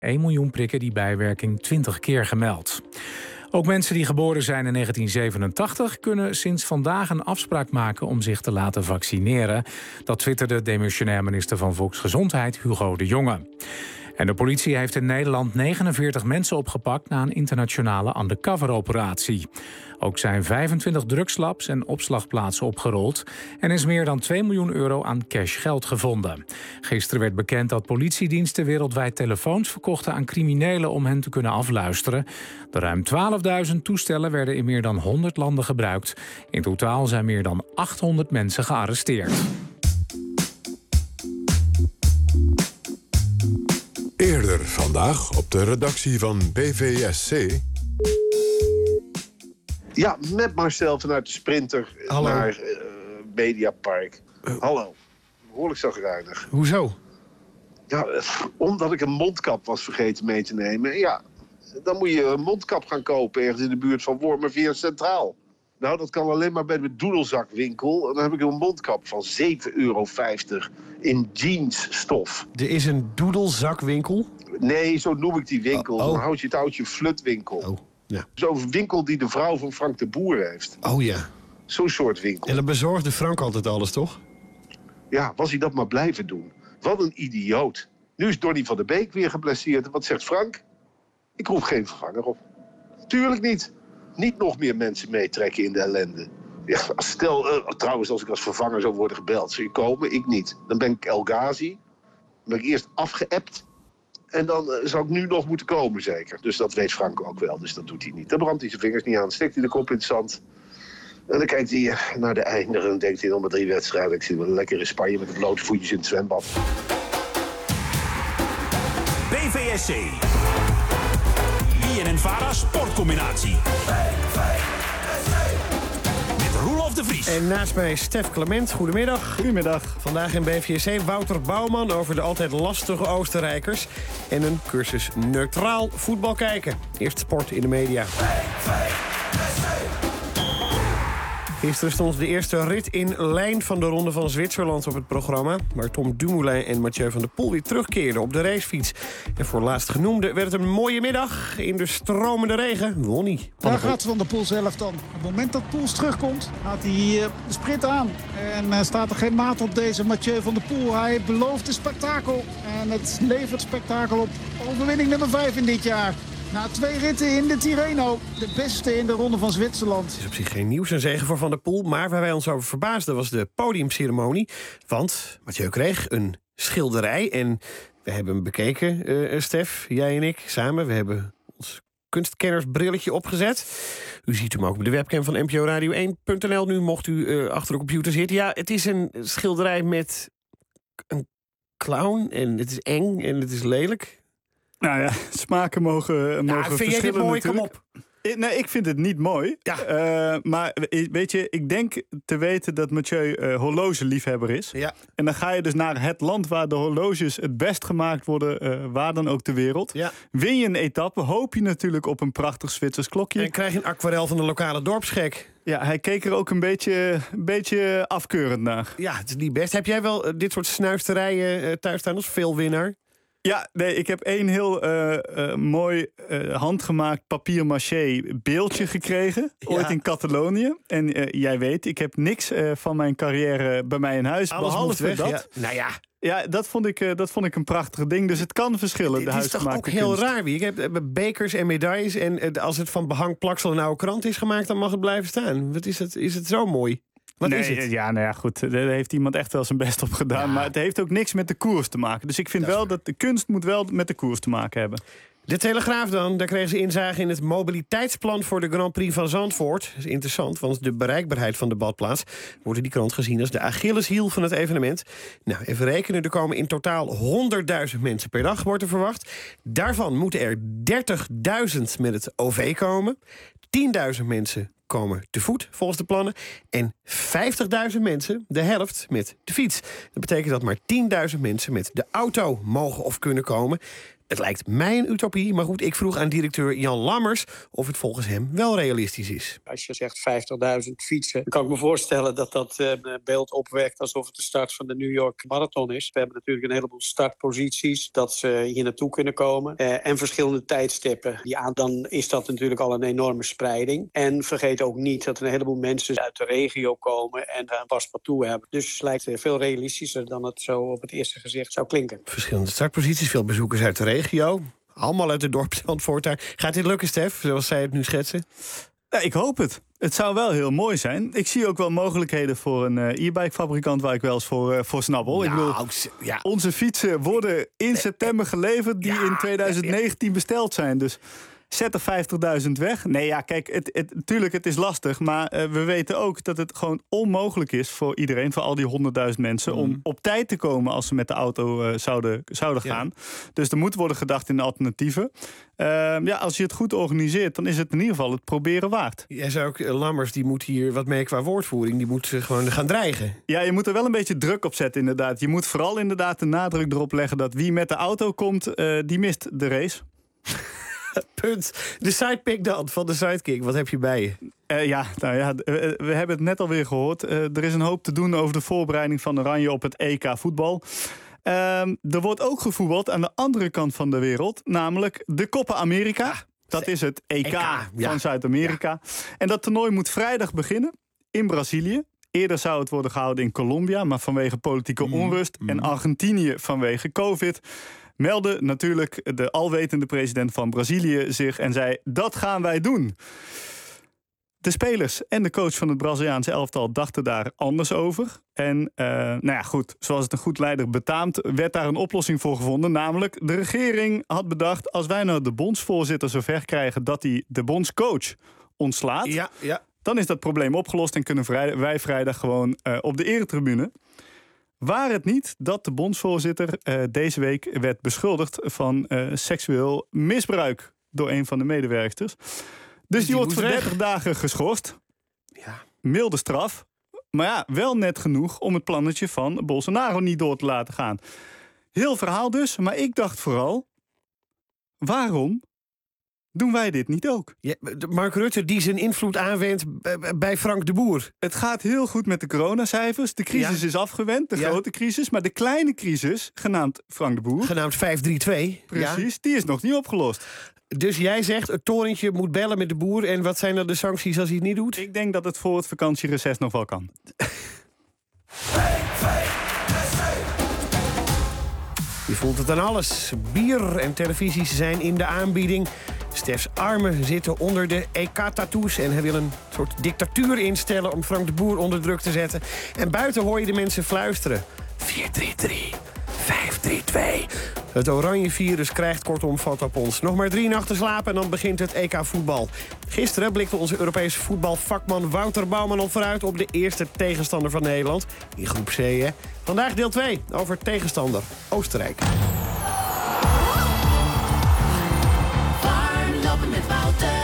1 miljoen prikken die bijwerking 20 keer gemeld. Ook mensen die geboren zijn in 1987 kunnen sinds vandaag een afspraak maken om zich te laten vaccineren. Dat twitterde demissionair minister van Volksgezondheid Hugo de Jonge. En de politie heeft in Nederland 49 mensen opgepakt na een internationale undercover-operatie. Ook zijn 25 drugslabs en opslagplaatsen opgerold en is meer dan 2 miljoen euro aan cash geld gevonden. Gisteren werd bekend dat politiediensten wereldwijd telefoons verkochten aan criminelen om hen te kunnen afluisteren. De ruim 12.000 toestellen werden in meer dan 100 landen gebruikt. In totaal zijn meer dan 800 mensen gearresteerd. Eerder vandaag op de redactie van BVSC. Ja, met Marcel vanuit de Sprinter naar Mediapark. Hallo. Behoorlijk zagrijnig. Hoezo? Ja, omdat ik een mondkap was vergeten mee te nemen. Ja, dan moet je een mondkap gaan kopen ergens in de buurt van Wormerveer Centraal. Nou, dat kan alleen maar bij de doedelzakwinkel. En dan heb ik een mondkap van €7,50 in jeansstof. Er is een doedelzakwinkel? Nee, zo noem ik die winkel. Oh. Dan houd je het oudje flutwinkel. Oh, ja. Zo'n winkel die de vrouw van Frank de Boer heeft. Oh ja. Zo'n soort winkel. En dan bezorgde Frank altijd alles, toch? Ja, was hij dat maar blijven doen. Wat een idioot. Nu is Donny van der Beek weer geblesseerd. En wat zegt Frank? Ik roep geen vervanger op. Tuurlijk niet. Niet nog meer mensen meetrekken in de ellende. Ja, stel, trouwens, als ik als vervanger zou worden gebeld. Zou je komen? Ik niet. Dan ben ik El Ghazi. Dan ben ik eerst afgeëpt. En dan zou ik nu nog moeten komen, zeker. Dus dat weet Frank ook wel. Dus dat doet hij niet. Dan brandt hij zijn vingers niet aan. Steekt hij de kop in het zand. En dan kijkt hij naar de einde. En dan denkt hij nog maar 3 wedstrijden. Ik zit wel lekker in Spanje met de blote voetjes in het zwembad. BVSC. BNN-Vara sportcombinatie. Met Roelof de Vries. En naast mij Stef Clement. Goedemiddag. Goedemiddag. Vandaag in BVSC Wouter Bouwman over de altijd lastige Oostenrijkers. En een cursus neutraal voetbal kijken. Eerst sport in de media. Gisteren stond de eerste rit in lijn van de Ronde van Zwitserland op het programma, waar Tom Dumoulin en Mathieu van der Poel weer terugkeerden op de racefiets. En voor laatstgenoemde werd het een mooie middag. In de stromende regen won hij. Daar gaat Van der Poel zelf dan. Op het moment dat Poels terugkomt, gaat hij de sprint aan. En staat er geen maat op deze Mathieu van der Poel. Hij belooft een spektakel. En het levert spektakel op. Overwinning nummer 5 in dit jaar. Na 2 ritten in de Tirreno. De beste in de Ronde van Zwitserland. Het is op zich geen nieuws, een zege voor Van der Poel. Maar waar wij ons over verbaasden was de podiumceremonie. Want Mathieu kreeg een schilderij. En we hebben hem bekeken, Stef, jij en ik, samen. We hebben ons kunstkennersbrilletje opgezet. U ziet hem ook op de webcam van NPO Radio 1.nl. Nu mocht u achter de computer zitten. Ja, het is een schilderij met een clown. En het is eng en het is lelijk. Nou ja, smaken mogen verschillen. Vind jij dit mooi? Natuurlijk. Kom op. Nee, ik vind het niet mooi. Ja. Maar weet je, ik denk te weten dat Mathieu horlogeliefhebber is. Ja. En dan ga je dus naar het land waar de horloges het best gemaakt worden, waar dan ook ter wereld. Ja. Win je een etappe, hoop je natuurlijk op een prachtig Zwitsers klokje. En krijg je een aquarel van de lokale dorpsgek. Ja, hij keek er ook een beetje afkeurend naar. Ja, het is niet best. Heb jij wel dit soort snuisterijen thuis staan als veelwinnaar? Ja, nee, ik heb één heel mooi handgemaakt papier-maché beeldje gekregen. Ja. Ooit in Catalonië. En jij weet, ik heb niks van mijn carrière bij mij in huis. Alles moet behalve weg, dat. ja. Nou ja, Ja, dat vond ik een prachtig ding. Dus het kan verschillen, de het is toch ook huisgemaakte heel kunst. raar. Ik heb bekers en medailles. En als het van behang, plaksel en oude krant is gemaakt, dan mag het blijven staan. Wat is het? Is het zo mooi? Wat is het? Ja, nou ja, goed. Daar heeft iemand echt wel zijn best op gedaan. Ja. Maar het heeft ook niks met de koers te maken. Dus ik vind wel dat de kunst moet wel met de koers te maken hebben. De Telegraaf dan, daar kregen ze inzage in het mobiliteitsplan voor de Grand Prix van Zandvoort. Dat is interessant, want de bereikbaarheid van de badplaats wordt in die krant gezien als de Achilleshiel van het evenement. Nou, even rekenen, er komen in totaal 100.000 mensen per dag, wordt er verwacht. Daarvan moeten er 30.000 met het OV komen. 10.000 mensen komen te voet, volgens de plannen. En 50.000 mensen, de helft, met de fiets. Dat betekent dat maar 10.000 mensen met de auto mogen of kunnen komen. Het lijkt mij een utopie, maar goed, ik vroeg aan directeur Jan Lammers of het volgens hem wel realistisch is. Als je zegt 50.000 fietsen, dan kan ik me voorstellen dat dat een beeld opwekt alsof het de start van de New York Marathon is. We hebben natuurlijk een heleboel startposities, dat ze hier naartoe kunnen komen. En verschillende tijdstippen. Dan is dat natuurlijk al een enorme spreiding. En vergeet ook niet dat er een heleboel mensen uit de regio komen en daar een paspartout hebben. Dus het lijkt veel realistischer dan het zo op het eerste gezicht zou klinken. Verschillende startposities, veel bezoekers uit de regio. Allemaal uit het dorp Zandvoort daar. Gaat dit lukken, Stef, zoals zij het nu schetsen? Ja, ik hoop het. Het zou wel heel mooi zijn. Ik zie ook wel mogelijkheden voor een e-bike fabrikant waar ik wel eens voor snabbel. Ik bedoel, onze fietsen worden in september geleverd die in 2019 besteld zijn. Dus zet er 50.000 weg. Nee, ja, kijk, tuurlijk, het is lastig. Maar we weten ook dat het gewoon onmogelijk is voor iedereen, voor al die 100.000 mensen, om op tijd te komen als ze met de auto zouden gaan. Dus er moet worden gedacht in alternatieven. Als je het goed organiseert, dan is het in ieder geval het proberen waard. Jij zei ook, Lammers, die moet hier wat mee qua woordvoering. Die moet gewoon gaan dreigen. Ja, je moet er wel een beetje druk op zetten, inderdaad. Je moet vooral inderdaad de nadruk erop leggen dat wie met de auto komt, die mist de race. Punt. De sidepick dan, van de sidekick. Wat heb je bij je? We hebben het net alweer gehoord. Er is een hoop te doen over de voorbereiding van Oranje op het EK voetbal. Er wordt ook gevoetbald aan de andere kant van de wereld, namelijk de Copa America. Dat is het EK van Zuid-Amerika. Ja. En dat toernooi moet vrijdag beginnen in Brazilië. Eerder zou het worden gehouden in Colombia, maar vanwege politieke onrust en Argentinië vanwege COVID meldde natuurlijk de alwetende president van Brazilië zich en zei: dat gaan wij doen. De spelers en de coach van het Braziliaanse elftal dachten daar anders over. En goed, zoals het een goed leider betaamt, werd daar een oplossing voor gevonden. Namelijk, de regering had bedacht, als wij nou de bondsvoorzitter zover krijgen dat hij de bondscoach ontslaat, dan is dat probleem opgelost en kunnen wij vrijdag gewoon op de eretribune. Waar het niet dat de bondsvoorzitter deze week werd beschuldigd van seksueel misbruik door een van de medewerksters. Dus die wordt voor 30 dagen geschorst. Ja. Milde straf. Maar ja, wel net genoeg om het plannetje van Bolsonaro niet door te laten gaan. Heel verhaal dus, maar ik dacht vooral, waarom doen wij dit niet ook? Ja, Mark Rutte die zijn invloed aanwendt bij Frank de Boer. Het gaat heel goed met de coronacijfers. De crisis is afgewend, de grote crisis. Maar de kleine crisis, genaamd Frank de Boer, genaamd 532. Precies, die is nog niet opgelost. Dus jij zegt, het torentje moet bellen met de Boer. En wat zijn dan de sancties als hij het niet doet? Ik denk dat het voor het vakantiereces nog wel kan. Je voelt het aan alles. Bier en televisies zijn in de aanbieding. Stefs armen zitten onder de EK-tattoos en hij wil een soort dictatuur instellen om Frank de Boer onder druk te zetten. En buiten hoor je de mensen fluisteren. 4-3-3, 5-3-2. Het oranje virus krijgt kortom vat op ons. Nog maar 3 nachten slapen en dan begint het EK-voetbal. Gisteren blikte onze Europese voetbalvakman Wouter Bouwman al vooruit op de eerste tegenstander van Nederland. In groep C, hè. Vandaag deel 2 over tegenstander Oostenrijk. Warmlopen met Wouter.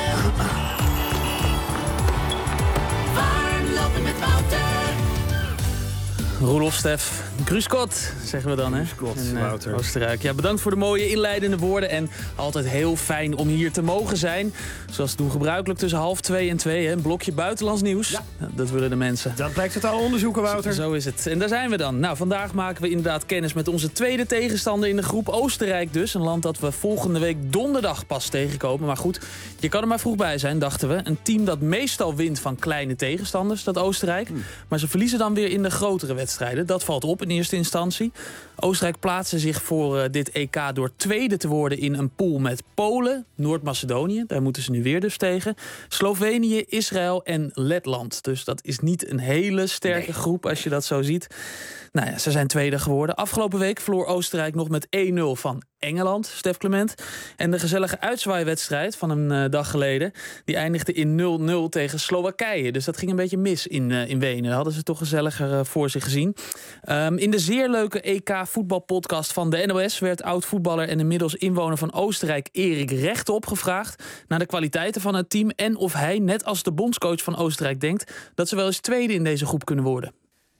Warmlopen met Wouter. Roelof, Stef, Grüß Gott, zeggen we dan, hè? Wouter. Oostenrijk. Ja, bedankt voor de mooie inleidende woorden. En altijd heel fijn om hier te mogen zijn. Zoals het doen gebruikelijk tussen 1:30 en 2. Hè? Een blokje buitenlands nieuws. Ja. Dat willen de mensen. Dat blijkt het al onderzoeken, Wouter. Zo is het. En daar zijn we dan. Nou, vandaag maken we inderdaad kennis met onze tweede tegenstander in de groep. Oostenrijk dus. Een land dat we volgende week donderdag pas tegenkomen. Maar goed, je kan er maar vroeg bij zijn, dachten we. Een team dat meestal wint van kleine tegenstanders, dat Oostenrijk. Maar ze verliezen dan weer in de grotere wedstrijden. Dat valt op in eerste instantie. Oostenrijk plaatste zich voor dit EK door tweede te worden in een pool met Polen, Noord-Macedonië, daar moeten ze nu weer dus tegen, Slovenië, Israël en Letland. Dus dat is niet een hele sterke groep als je dat zo ziet. Nou ja, ze zijn tweede geworden. Afgelopen week verloor Oostenrijk nog met 1-0 van Engeland, Stef Clement. En de gezellige uitzwaaiwedstrijd van een dag geleden, die eindigde in 0-0 tegen Slowakije. Dus dat ging een beetje mis in Wenen. Dat hadden ze toch gezelliger voor zich gezien. In de zeer leuke EK-voetbalpodcast van de NOS werd oud-voetballer en inmiddels inwoner van Oostenrijk Erik Rechte opgevraagd naar de kwaliteiten van het team en of hij, net als de bondscoach van Oostenrijk, denkt dat ze wel eens tweede in deze groep kunnen worden.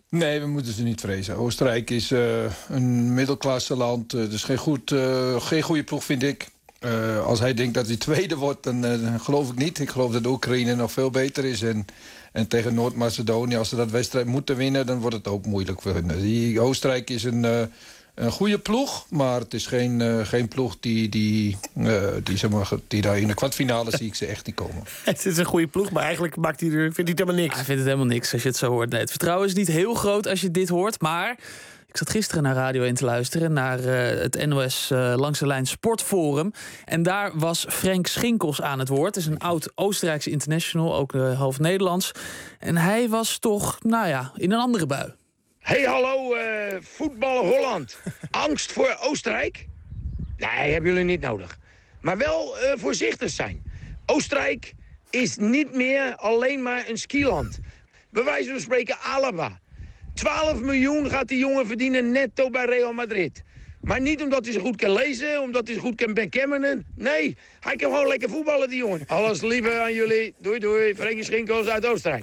Nee, we moeten ze niet vrezen. Oostenrijk is een middelklasse land. Dus geen goede ploeg, vind ik. Als hij denkt dat hij tweede wordt, dan geloof ik niet. Ik geloof dat de Oekraïne nog veel beter is. En tegen Noord-Macedonië, als ze dat wedstrijd moeten winnen, dan wordt het ook moeilijk voor hen. Die Oostenrijk is een goede ploeg, maar het is geen ploeg die daar in de kwartfinale zie ik ze echt niet komen. Het is een goede ploeg, maar eigenlijk vindt hij het helemaal niks. Hij vindt het helemaal niks als je het zo hoort. Nee, het vertrouwen is niet heel groot als je dit hoort, maar ik zat gisteren naar Radio 1 te luisteren, naar het NOS Langs de Lijn Sportforum. En daar was Frank Schinkels aan het woord. Het is een oud Oostenrijkse international, ook half Nederlands. En hij was toch, in een andere bui. Hey, hallo, voetbal Holland. Angst voor Oostenrijk? Nee, hebben jullie niet nodig. Maar wel voorzichtig zijn. Oostenrijk is niet meer alleen maar een skiland. Bij wijze van spreken Alaba. 12 miljoen gaat die jongen verdienen netto bij Real Madrid. Maar niet omdat hij zo goed kan lezen, omdat hij zo goed kan backgammon. Nee, hij kan gewoon lekker voetballen, die jongen. Alles lieve aan jullie. Doei, doei. Frank Schinkels uit Oostenrijk.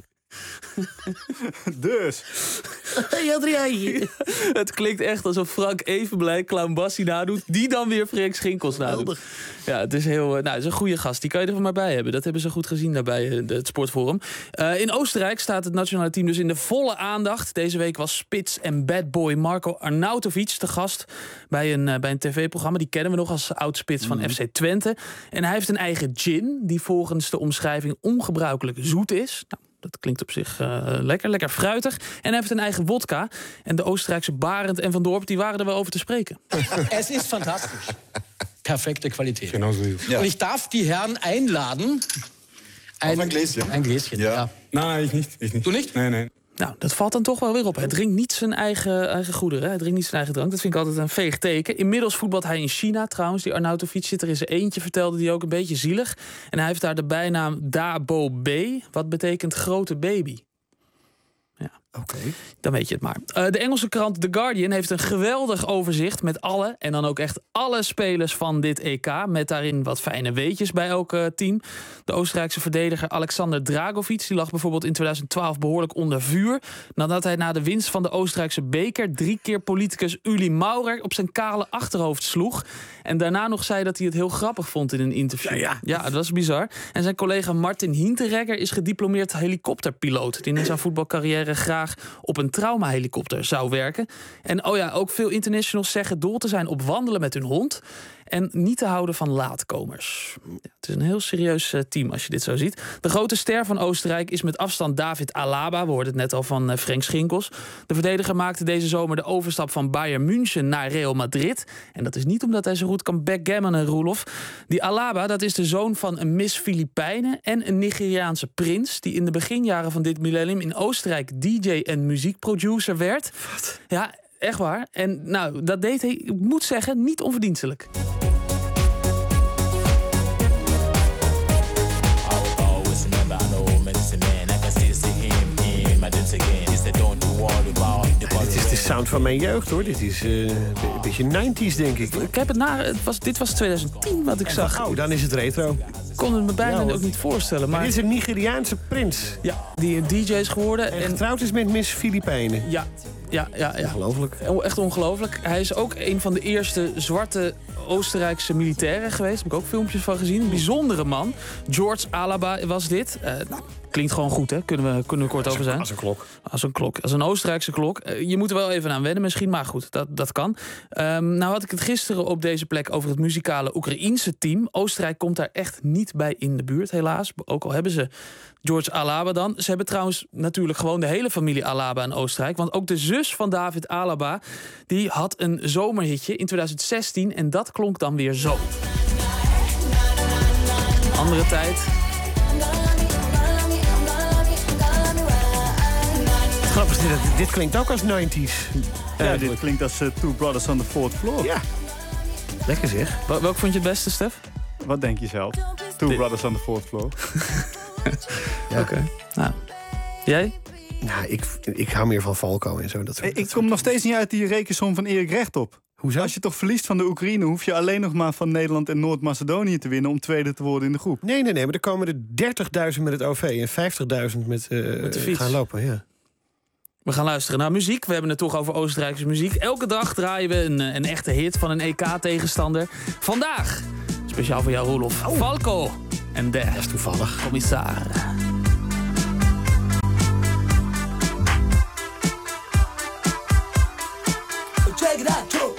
Dus. Hey Adriaan. Het klinkt echt alsof Frank even blij Clown Bassie nadoet, die dan weer Frank Schinkels nadoet. Ja, het is het is een goede gast. Die kan je er maar bij hebben. Dat hebben ze goed gezien daarbij, het Sportforum. In Oostenrijk staat het nationale team dus in de volle aandacht. Deze week was spits en badboy Marko Arnautovic te gast bij een tv-programma. Die kennen we nog als oud-spits van FC Twente. En hij heeft een eigen gin, die volgens de omschrijving ongebruikelijk zoet is. Nou, dat klinkt op zich lekker fruitig. En hij heeft een eigen wodka. En de Oostenrijkse Barend en Van Dorp, die waren er wel over te spreken. Es ist fantastisch. Perfekte Qualität. Genau so. Ja. Und ich darf die Herren einladen. Auf ein Gläschen. Ein Gläschen, ja. Nee, ich nicht. Du nicht? Nee. Nou, dat valt dan toch wel weer op. Hij drinkt niet zijn eigen goederen. Hij drinkt niet zijn eigen drank. Dat vind ik altijd een veeg teken. Inmiddels voetbalt hij in China trouwens. Die Arnautovic zit er in zijn eentje, vertelde hij ook, een beetje zielig. En hij heeft daar de bijnaam Dabo B. Wat betekent grote baby. Ja. Oké. Dan weet je het maar. De Engelse krant The Guardian heeft een geweldig overzicht met alle, en dan ook echt alle spelers van dit EK. Met daarin wat fijne weetjes bij elk team. De Oostenrijkse verdediger Alexander Dragovic, die lag bijvoorbeeld in 2012 behoorlijk onder vuur. Nadat hij na de winst van de Oostenrijkse beker 3 keer politicus Uli Maurer op zijn kale achterhoofd sloeg. En daarna nog zei dat hij het heel grappig vond in een interview. Ja, dat was bizar. En zijn collega Martin Hinteregger is gediplomeerd helikopterpiloot, die in zijn voetbalcarrière graag op een traumahelikopter zou werken. En ook veel internationals zeggen dol te zijn op wandelen met hun hond en niet te houden van laatkomers. Ja, het is een heel serieus team als je dit zo ziet. De grote ster van Oostenrijk is met afstand David Alaba. We hoorden het net al van Frank Schinkels. De verdediger maakte deze zomer de overstap van Bayern München naar Real Madrid. En dat is niet omdat hij zo goed kan backgammonen, Roelof. Die Alaba, dat is de zoon van een Miss Filipijnen en een Nigeriaanse prins, die in de beginjaren van dit millennium in Oostenrijk DJ en muziekproducer werd. Wat? Ja, echt waar. En nou, dat deed hij, ik moet zeggen, niet onverdienstelijk. Dit is de sound van mijn jeugd, hoor. Dit is een beetje 90s, denk ik. Ik heb dit was 2010 wat ik zag. Oh, dan is het retro. Ik kon het me bijna ook niet voorstellen. Maar dit is een Nigeriaanse prins. Ja, die een DJ is geworden. En getrouwd is met Miss Filipijnen. Ja. Ongelooflijk. Echt ongelooflijk. Hij is ook een van de eerste zwarte Oostenrijkse militairen geweest. Daar heb ik ook filmpjes van gezien. Een bijzondere man. George Alaba was dit. Klinkt gewoon goed, hè? Kunnen we kort over zijn. Als een klok. Als een Oostenrijkse klok. Je moet er wel even aan wennen misschien, maar goed, dat kan. Nou had ik het gisteren op deze plek over het muzikale Oekraïense team. Oostenrijk komt daar echt niet bij in de buurt, helaas. Ook al hebben ze George Alaba dan. Ze hebben trouwens natuurlijk gewoon de hele familie Alaba in Oostenrijk. Want ook de zus van David Alaba, die had een zomerhitje in 2016. En dat klonk dan weer zo. Andere tijd. Grappig, dit klinkt ook als 90s. Ja, dit klinkt als Two Brothers on the Fourth Floor. Ja. Lekker zeg. Welk vond je het beste, Stef? Wat denk je zelf? Two Brothers on the Fourth Floor. Ja. Oké. Nou, jij? Nou, ik hou meer van Falco en zo. Ik kom nog steeds niet uit die rekensom van Erik Rechtop. Hoezo? Als je toch verliest van de Oekraïne, hoef je alleen nog maar van Nederland en Noord-Macedonië te winnen om tweede te worden in de groep. Nee, maar er komen er 30.000 met het OV en 50.000 met de fiets gaan lopen. Ja. We gaan luisteren naar muziek. We hebben het toch over Oostenrijkse muziek. Elke dag draaien we een echte hit van een EK-tegenstander. Vandaag, speciaal voor jou Roelof, Falco en Der. Dat is toevallig. Commissar. Check it out, Joe.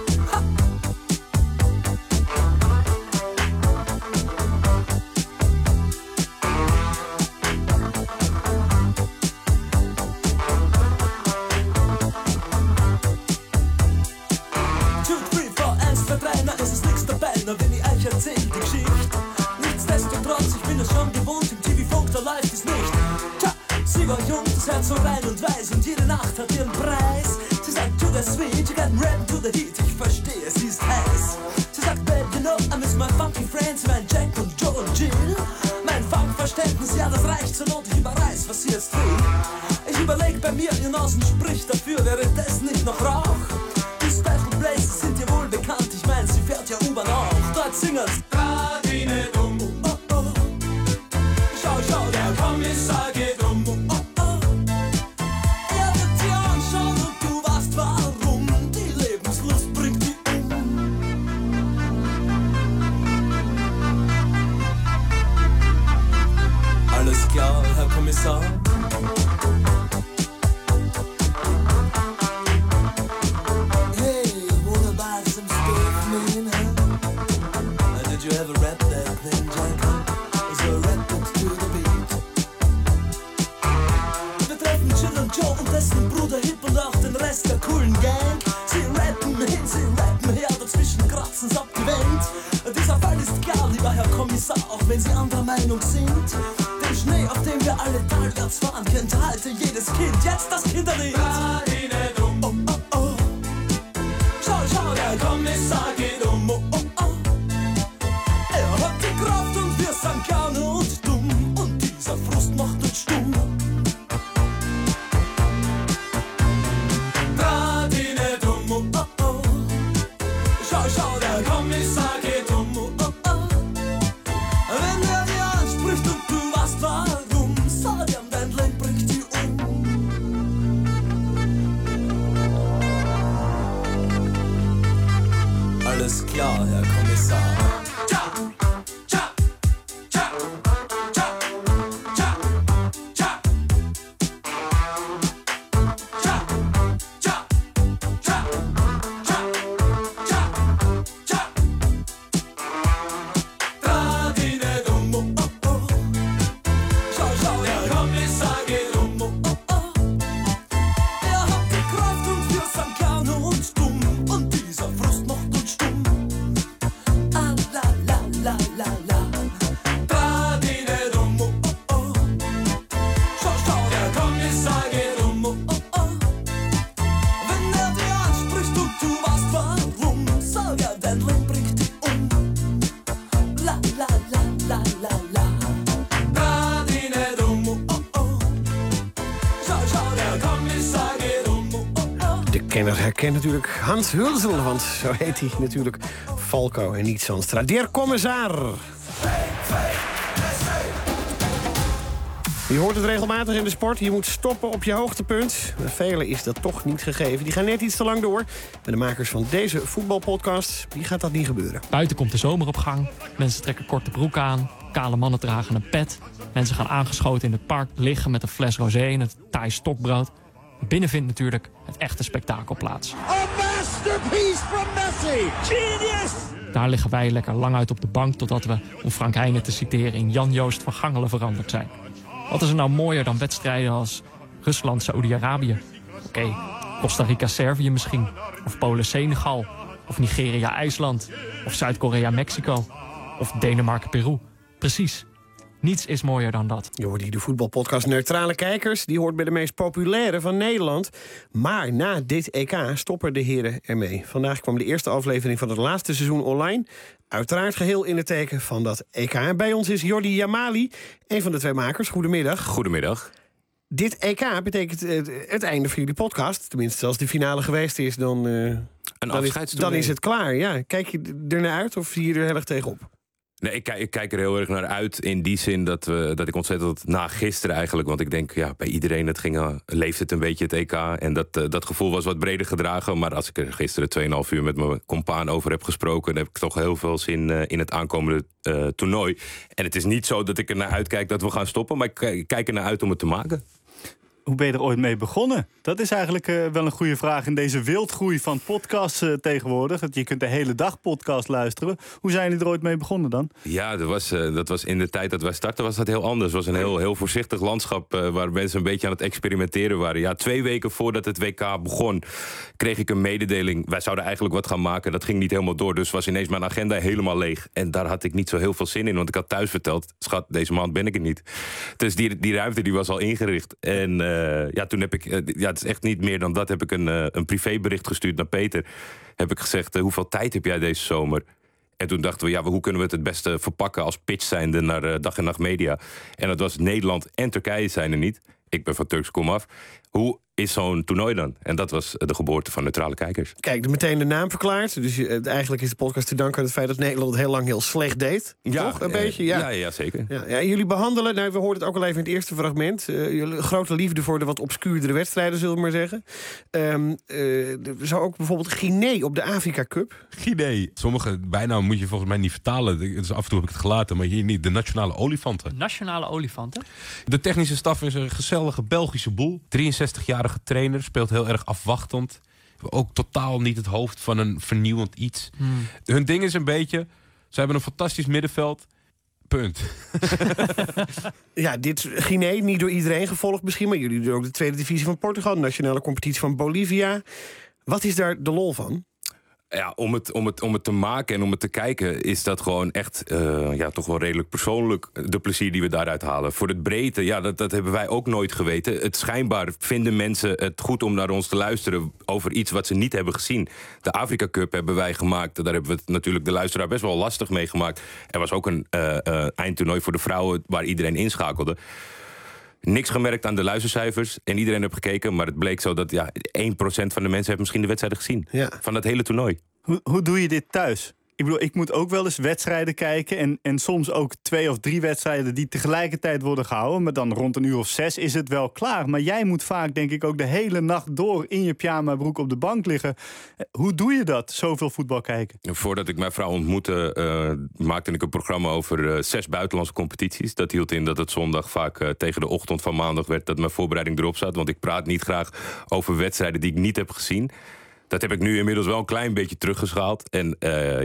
Es ist nichts dabei, nur wenn ich euch erzähl die Geschichte. Nichtsdestotrotz, ich bin es schon gewohnt, im TV-Funk, da läuft es nicht. Tja, sie war jung, das Herz so rein und weiß und jede Nacht hat ihren Preis. Sie sagt, to the sweet, you got rap to the heat, ich verstehe, sie ist heiß. Sie sagt, babe, you know, I miss my funky friends, mein Jack und Joe und Jill. Mein Funkverständnis, ja, das reicht zur Not, ich überreiß, was sie jetzt will. Ich überleg bei mir, ihr Nasen spricht dafür, wäre das nicht noch Rauch? Special Places sind dir wohl bekannt, ich mein, sie fährt ja U-Bahn auch. Dort singen's Radine dumm, oh oh. Schau, schau, der Kommissar geht um, oh oh. Er wird sie anschauen und du weißt warum. Die Lebenslust bringt die Alles klar, Herr Kommissar. Der coolen Gang. Sie rappen hin, sie rappen her, dazwischen kratzen's ab die Wand. Dieser Fall ist klar, lieber Herr Kommissar, auch wenn Sie anderer Meinung sind. Den Schnee, auf dem wir alle talwärts fahren, kennt heute jedes Kind. Jetzt das Kinderlied. Oh, oh, oh. Schau, schau, der Kommissar geht um. Oh, oh, oh. Er hat die Kraft und wir sind gerne und dumm. Und dieser Frust macht uns stumm. Schau, der Kommissar geht um, oh, oh. Wenn er dir anspricht und du weißt warum, sag ihm, dein Leben bringt dich um. Alles klar, Herr Kommissar. Herken natuurlijk Hans Hulsel, want zo heet hij natuurlijk Falco en niet Zandstra. Der Kommissar. Je hoort het regelmatig in de sport. Je moet stoppen op je hoogtepunt. Maar velen is dat toch niet gegeven. Die gaan net iets te lang door. Bij de makers van deze voetbalpodcast, die gaat dat niet gebeuren. Buiten komt de zomer op gang. Mensen trekken korte broek aan. Kale mannen dragen een pet. Mensen gaan aangeschoten in het park liggen met een fles rosé en het taai stokbrood. Binnen vindt natuurlijk het echte spektakel plaats. A masterpiece from Messi! Genius! Daar liggen wij lekker lang uit op de bank totdat we, om Frank Heijnen te citeren, in Jan-Joost van Gangelen veranderd zijn. Wat is er nou mooier dan wedstrijden als Rusland, Saoedi-Arabië? Oké, Costa Rica, Servië misschien. Of Polen, Senegal. Of Nigeria, IJsland. Of Zuid-Korea, Mexico. Of Denemarken, Peru. Precies. Niets is mooier dan dat. Je hoort hier de voetbalpodcast Neutrale Kijkers. Die hoort bij de meest populaire van Nederland. Maar na dit EK stoppen de heren ermee. Vandaag kwam de eerste aflevering van het laatste seizoen online. Uiteraard geheel in het teken van dat EK. En bij ons is Jordi Jamali, een van de twee makers. Goedemiddag. Goedemiddag. Dit EK betekent het einde van jullie podcast. Tenminste, als de finale geweest is, dan is het klaar. Ja. Kijk je er naar uit of zie je er heel erg tegenop? Nee, ik kijk er heel erg naar uit. In die zin dat ik ontzettend na gisteren eigenlijk... want ik denk, bij iedereen leeft het een beetje het EK. En dat gevoel was wat breder gedragen. Maar als ik er gisteren 2,5 uur met mijn compaan over heb gesproken... dan heb ik toch heel veel zin in het aankomende toernooi. En het is niet zo dat ik er naar uitkijk dat we gaan stoppen... maar ik kijk er naar uit om het te maken. Hoe ben je er ooit mee begonnen? Dat is eigenlijk wel een goede vraag in deze wildgroei van podcasts tegenwoordig. Je kunt de hele dag podcast luisteren. Hoe zijn jullie er ooit mee begonnen dan? Ja, dat was in de tijd dat wij startten was dat heel anders. Het was een heel voorzichtig landschap waar mensen een beetje aan het experimenteren waren. Ja, 2 weken voordat het WK begon kreeg ik een mededeling. Wij zouden eigenlijk wat gaan maken. Dat ging niet helemaal door, dus was ineens mijn agenda helemaal leeg. En daar had ik niet zo heel veel zin in, want ik had thuis verteld... schat, deze maand ben ik er niet. Dus die ruimte die was al ingericht. En toen heb ik, het is echt niet meer dan dat, heb ik een privébericht gestuurd naar Peter. Heb ik gezegd, hoeveel tijd heb jij deze zomer? En toen dachten we, hoe kunnen we het beste verpakken als pitch zijnde naar Dag en Nacht Media? En dat was Nederland en Turkije zijn er niet. Ik ben van Turks komaf. Hoe is zo'n toernooi dan? En dat was de geboorte van Neutrale Kijkers. Kijk, meteen de naam verklaard. Dus eigenlijk is de podcast te danken aan het feit dat Nederland het heel lang heel slecht deed. Ja, toch? Een beetje? Ja, zeker. Ja, jullie behandelen, we hoorden het ook al even in het eerste fragment... jullie grote liefde voor de wat obscuurdere wedstrijden, zullen we maar zeggen. Zo ook bijvoorbeeld Guinea op de Afrika Cup. Guinea. Sommige bijnamen moet je volgens mij niet vertalen. Dus af en toe heb ik het gelaten, maar hier niet. De nationale olifanten. Nationale olifanten? De technische staf is een gezellige Belgische boel. 63-jarige trainer, speelt heel erg afwachtend. Ook totaal niet het hoofd van een vernieuwend iets. Hun ding is een beetje... Ze hebben een fantastisch middenveld. Punt. Ja, dit Guinea, niet door iedereen gevolgd misschien... maar jullie doen ook de tweede divisie van Portugal... de nationale competitie van Bolivia. Wat is daar de lol van? Ja, om het te maken en om het te kijken... is dat gewoon echt toch wel redelijk persoonlijk... de plezier die we daaruit halen. Voor het breedte, dat hebben wij ook nooit geweten. Het schijnbaar vinden mensen het goed om naar ons te luisteren... over iets wat ze niet hebben gezien. De Afrika Cup hebben wij gemaakt. Daar hebben we het natuurlijk de luisteraar best wel lastig mee gemaakt. Er was ook een eindtoernooi voor de vrouwen... waar iedereen inschakelde. Niks gemerkt aan de luistercijfers. En iedereen heeft gekeken. Maar het bleek zo dat 1% van de mensen heeft misschien de wedstrijden gezien. Ja. Van dat hele toernooi. Hoe doe je dit thuis? Ik bedoel, ik moet ook wel eens wedstrijden kijken... en soms ook 2 of 3 wedstrijden die tegelijkertijd worden gehouden... maar dan rond 6:00 is het wel klaar. Maar jij moet vaak, denk ik, ook de hele nacht door... in je pyjama-broek op de bank liggen. Hoe doe je dat, zoveel voetbal kijken? Voordat ik mijn vrouw ontmoette... maakte ik een programma over 6 buitenlandse competities. Dat hield in dat het zondag vaak tegen de ochtend van maandag werd... dat mijn voorbereiding erop zat. Want ik praat niet graag over wedstrijden die ik niet heb gezien... Dat heb ik nu inmiddels wel een klein beetje teruggeschaald. En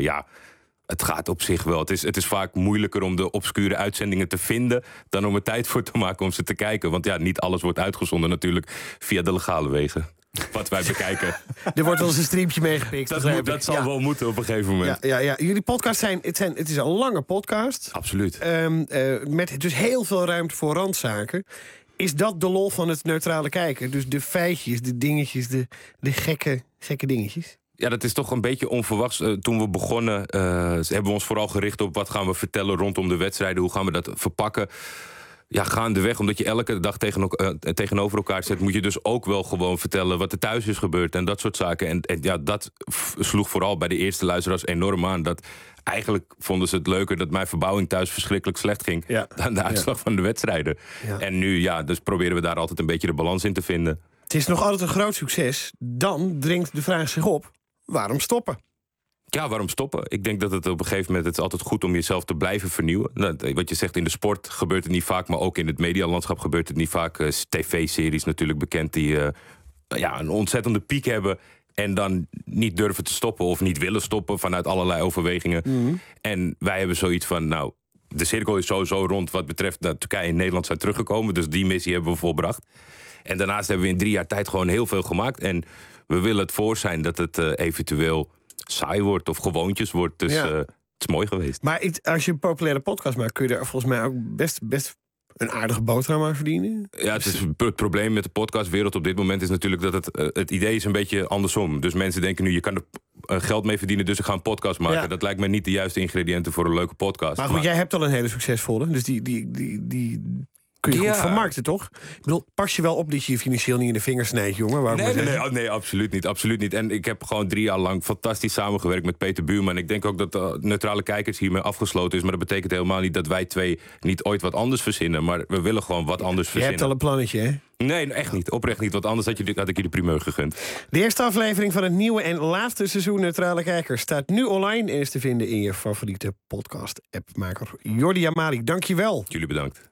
het gaat op zich wel. Het is vaak moeilijker om de obscure uitzendingen te vinden... dan om er tijd voor te maken om ze te kijken. Want niet alles wordt uitgezonden natuurlijk via de legale wegen. Wat wij bekijken. Er wordt wel eens een streampje meegepikt. Dat zal wel moeten op een gegeven moment. Ja. Jullie podcast het is een lange podcast. Absoluut. Met dus heel veel ruimte voor randzaken. Is dat de lol van het neutrale kijken? Dus de feitjes, de dingetjes, de gekke dingetjes? Ja, dat is toch een beetje onverwachts. Toen we begonnen hebben we ons vooral gericht op... wat gaan we vertellen rondom de wedstrijden, hoe gaan we dat verpakken... Ja, gaandeweg, omdat je elke dag tegenover elkaar zit... moet je dus ook wel gewoon vertellen wat er thuis is gebeurd... en dat soort zaken. En dat sloeg vooral bij de eerste luisteraars enorm aan. Dat eigenlijk vonden ze het leuker dat mijn verbouwing thuis verschrikkelijk slecht ging... dan de uitslag van de wedstrijden. Ja. En nu, dus proberen we daar altijd een beetje de balans in te vinden. Het is nog altijd een groot succes. Dan dringt de vraag zich op, waarom stoppen? Ja, waarom stoppen? Ik denk dat het op een gegeven moment... het is altijd goed om jezelf te blijven vernieuwen. Wat je zegt, in de sport gebeurt het niet vaak... maar ook in het medialandschap gebeurt het niet vaak. TV-series natuurlijk bekend die een ontzettende piek hebben... en dan niet durven te stoppen of niet willen stoppen... vanuit allerlei overwegingen. Mm-hmm. En wij hebben zoiets van... de cirkel is sowieso rond wat betreft dat Turkije en Nederland zijn teruggekomen. Dus die missie hebben we volbracht. En daarnaast hebben we in 3 jaar tijd gewoon heel veel gemaakt. En we willen het voor zijn dat het eventueel... saai wordt of gewoontjes wordt. Dus het is mooi geweest. Maar als je een populaire podcast maakt... kun je er volgens mij ook best een aardige boterham aan verdienen. Ja, het probleem met de podcastwereld op dit moment is natuurlijk... dat het idee is een beetje andersom. Dus mensen denken nu, je kan er geld mee verdienen... dus ik ga een podcast maken. Ja. Dat lijkt mij niet de juiste ingrediënten voor een leuke podcast. Maar goed, jij hebt al een hele succesvolle. Dus die Kun je goed vermarkten, toch? Ik bedoel, pas je wel op dat je je financieel niet in de vingers snijdt, jongen? Nee, absoluut niet. Absoluut niet. En ik heb gewoon 3 jaar lang fantastisch samengewerkt met Peter Buurman. Ik denk ook dat de neutrale kijkers hiermee afgesloten is. Maar dat betekent helemaal niet dat wij 2 niet ooit wat anders verzinnen. Maar we willen gewoon wat anders verzinnen. Je hebt al een plannetje, hè? Nee, echt niet. Oprecht niet. Want anders had ik je de primeur gegund. De eerste aflevering van het nieuwe en laatste seizoen Neutrale Kijkers staat nu online en is te vinden in je favoriete podcast-appmaker. Jordi Amali, dank je wel. Jullie bedankt.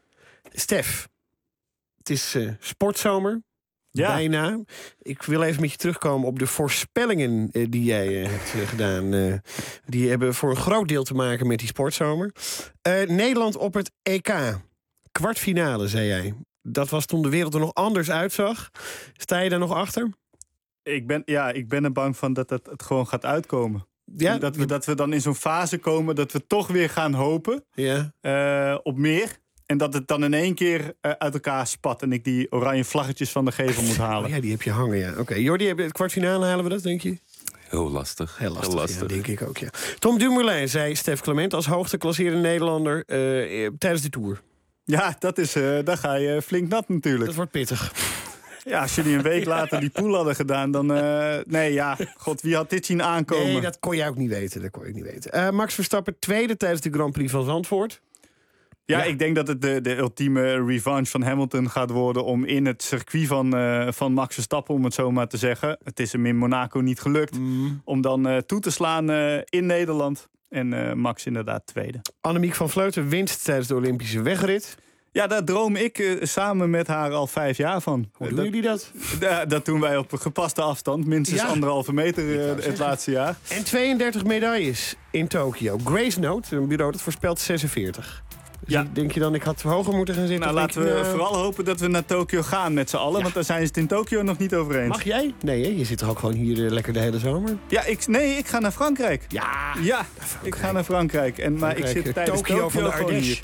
Stef, het is sportzomer. Ja. Bijna. Ik wil even met je terugkomen op de voorspellingen die jij hebt gedaan. Die hebben voor een groot deel te maken met die sportzomer. Nederland op het EK. Kwartfinale, zei jij. Dat was toen de wereld er nog anders uitzag. Sta je daar nog achter? Ik ben er bang van dat het gewoon gaat uitkomen. Ja? Dat we dan in zo'n fase komen dat we toch weer gaan hopen op meer. En dat het dan in één keer uit elkaar spat en ik die oranje vlaggetjes van de gevel moet halen. Ja, die heb je hangen, ja. Oké, Jordi, het kwartfinale halen we dat, denk je? Heel lastig. Heel lastig. Ja, denk ik ook, ja. Tom Dumoulin zei Stef Clement als hoogste klasserende Nederlander tijdens de Tour. Ja, daar ga je flink nat natuurlijk. Dat wordt pittig. Ja, als jullie een week later die pool hadden gedaan, dan... God, wie had dit zien aankomen? Nee, dat kon je ook niet weten. Max Verstappen tweede tijdens de Grand Prix van Zandvoort. Ja, ik denk dat het de ultieme revanche van Hamilton gaat worden om in het circuit van Max Verstappen, om het zo maar te zeggen. Het is hem in Monaco niet gelukt om dan toe te slaan in Nederland. En Max inderdaad tweede. Annemiek van Vleuten winst tijdens de Olympische wegrit. Ja, daar droom ik samen met haar al 5 jaar van. Hoe doen jullie dat? Dat doen wij op gepaste afstand. Minstens 1,5 meter het laatste jaar. En 32 medailles in Tokio. Grace Note, een bureau dat voorspelt 46. Dus denk je dan, ik had hoger moeten gaan zitten? Nou, laten we vooral hopen dat we naar Tokio gaan met z'n allen. Want daar zijn ze het in Tokio nog niet over eens. Mag jij? Nee, hè? Je zit toch ook gewoon hier lekker de hele zomer? Ja, ik ga naar Frankrijk. Ja, ik ga naar Frankrijk. Maar ik zit tijdens Tokio van de Ardèche.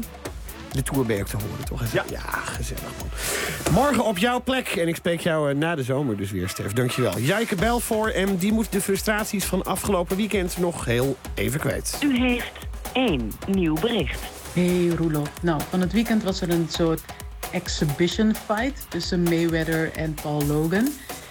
De Tour ben je ook te horen, toch? Ja, gezellig, man. Morgen op jouw plek. En ik spreek jou na de zomer dus weer, Stef. Dankjewel. Jijke Belvoor, en die moet de frustraties van afgelopen weekend nog heel even kwijt. U heeft 1 nieuw bericht. Hey Roelof. Nou, van het weekend was er een soort exhibition fight tussen Mayweather en Paul Logan.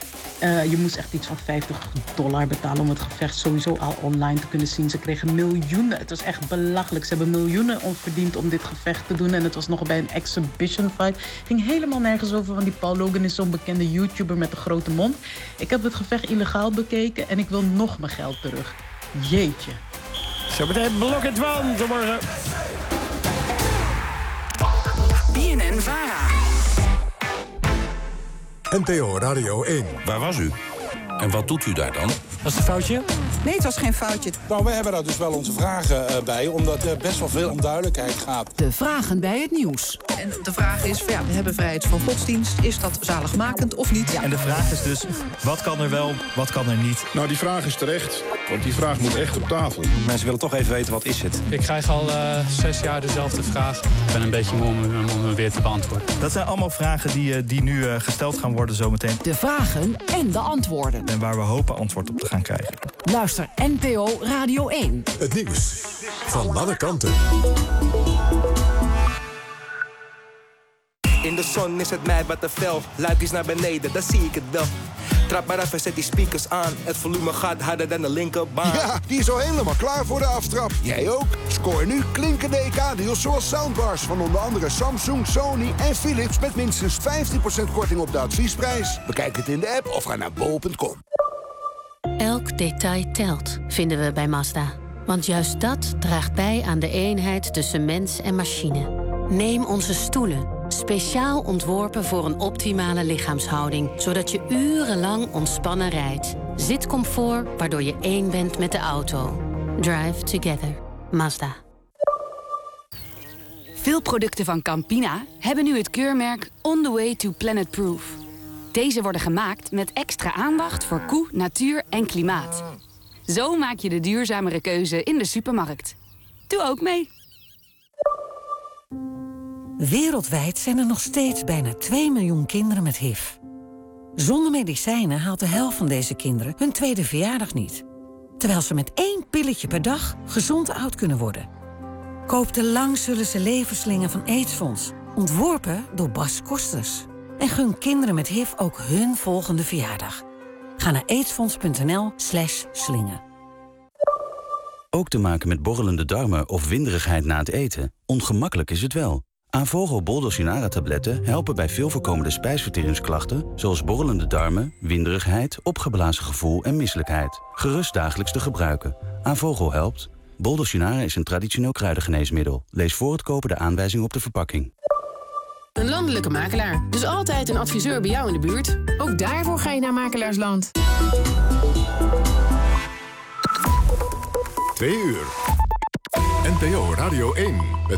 Je moest echt iets van $50 betalen om het gevecht sowieso al online te kunnen zien. Ze kregen miljoenen. Het was echt belachelijk. Ze hebben miljoenen verdiend om dit gevecht te doen. En het was nog bij een exhibition fight. Het ging helemaal nergens over, want die Paul Logan is zo'n bekende YouTuber met een grote mond. Ik heb het gevecht illegaal bekeken en ik wil nog mijn geld terug. Jeetje. Zo meteen blok het van. Tot morgen. BNN-VARA. NPO Radio 1. Waar was u? En wat doet u daar dan? Was het een foutje? Nee, het was geen foutje. Nou, we hebben daar dus wel onze vragen bij, omdat er best wel veel onduidelijkheid gaat. De vragen bij het nieuws. En de vraag is, we hebben vrijheid van godsdienst. Is dat zaligmakend of niet? Ja. En de vraag is dus, wat kan er wel, wat kan er niet? Nou, die vraag is terecht, want die vraag moet echt op tafel. Mensen willen toch even weten, wat is het? Ik krijg al 6 jaar dezelfde vraag. Ik ben een beetje moe om hem weer te beantwoorden. Dat zijn allemaal vragen die nu gesteld gaan worden zometeen. De vragen en de antwoorden. En waar we hopen antwoord op te gaan krijgen. Luister NPO Radio 1. Het nieuws van alle kanten. In de zon is het mij wat te fel. Luikjes naar beneden, dan zie ik het wel. Trap maar af en zet die speakers aan. Het volume gaat harder dan de linkerbaan. Ja, die is al helemaal klaar voor de aftrap. Jij ook? Scoor nu klinkende EK-deals zoals soundbars van onder andere Samsung, Sony en Philips met minstens 15% korting op de adviesprijs. Bekijk het in de app of ga naar bol.com. Elk detail telt, vinden we bij Mazda. Want juist dat draagt bij aan de eenheid tussen mens en machine. Neem onze stoelen, speciaal ontworpen voor een optimale lichaamshouding, zodat je urenlang ontspannen rijdt. Zitcomfort, waardoor je één bent met de auto. Drive together. Mazda. Veel producten van Campina hebben nu het keurmerk On the Way to Planet Proof. Deze worden gemaakt met extra aandacht voor koe, natuur en klimaat. Zo maak je de duurzamere keuze in de supermarkt. Doe ook mee. Wereldwijd zijn er nog steeds bijna 2 miljoen kinderen met HIV. Zonder medicijnen haalt de helft van deze kinderen hun tweede verjaardag niet. Terwijl ze met 1 pilletje per dag gezond oud kunnen worden. Koop de Lang Zullen Ze Leven slingen van AIDS-fonds. Ontworpen door Bas Kosters. En gun kinderen met HIV ook hun volgende verjaardag. Ga naar aidsfonds.nl/slingen. Ook te maken met borrelende darmen of winderigheid na het eten? Ongemakkelijk is het wel. Avogo Bol-Dulcinara-tabletten helpen bij veel voorkomende spijsverteringsklachten... zoals borrelende darmen, winderigheid, opgeblazen gevoel en misselijkheid. Gerust dagelijks te gebruiken. Avogo helpt. Bol-Dulcinara is een traditioneel kruidengeneesmiddel. Lees voor het kopen de aanwijzing op de verpakking. Een landelijke makelaar. Dus altijd een adviseur bij jou in de buurt. Ook daarvoor ga je naar Makelaarsland. 2 uur. NPO Radio 1 met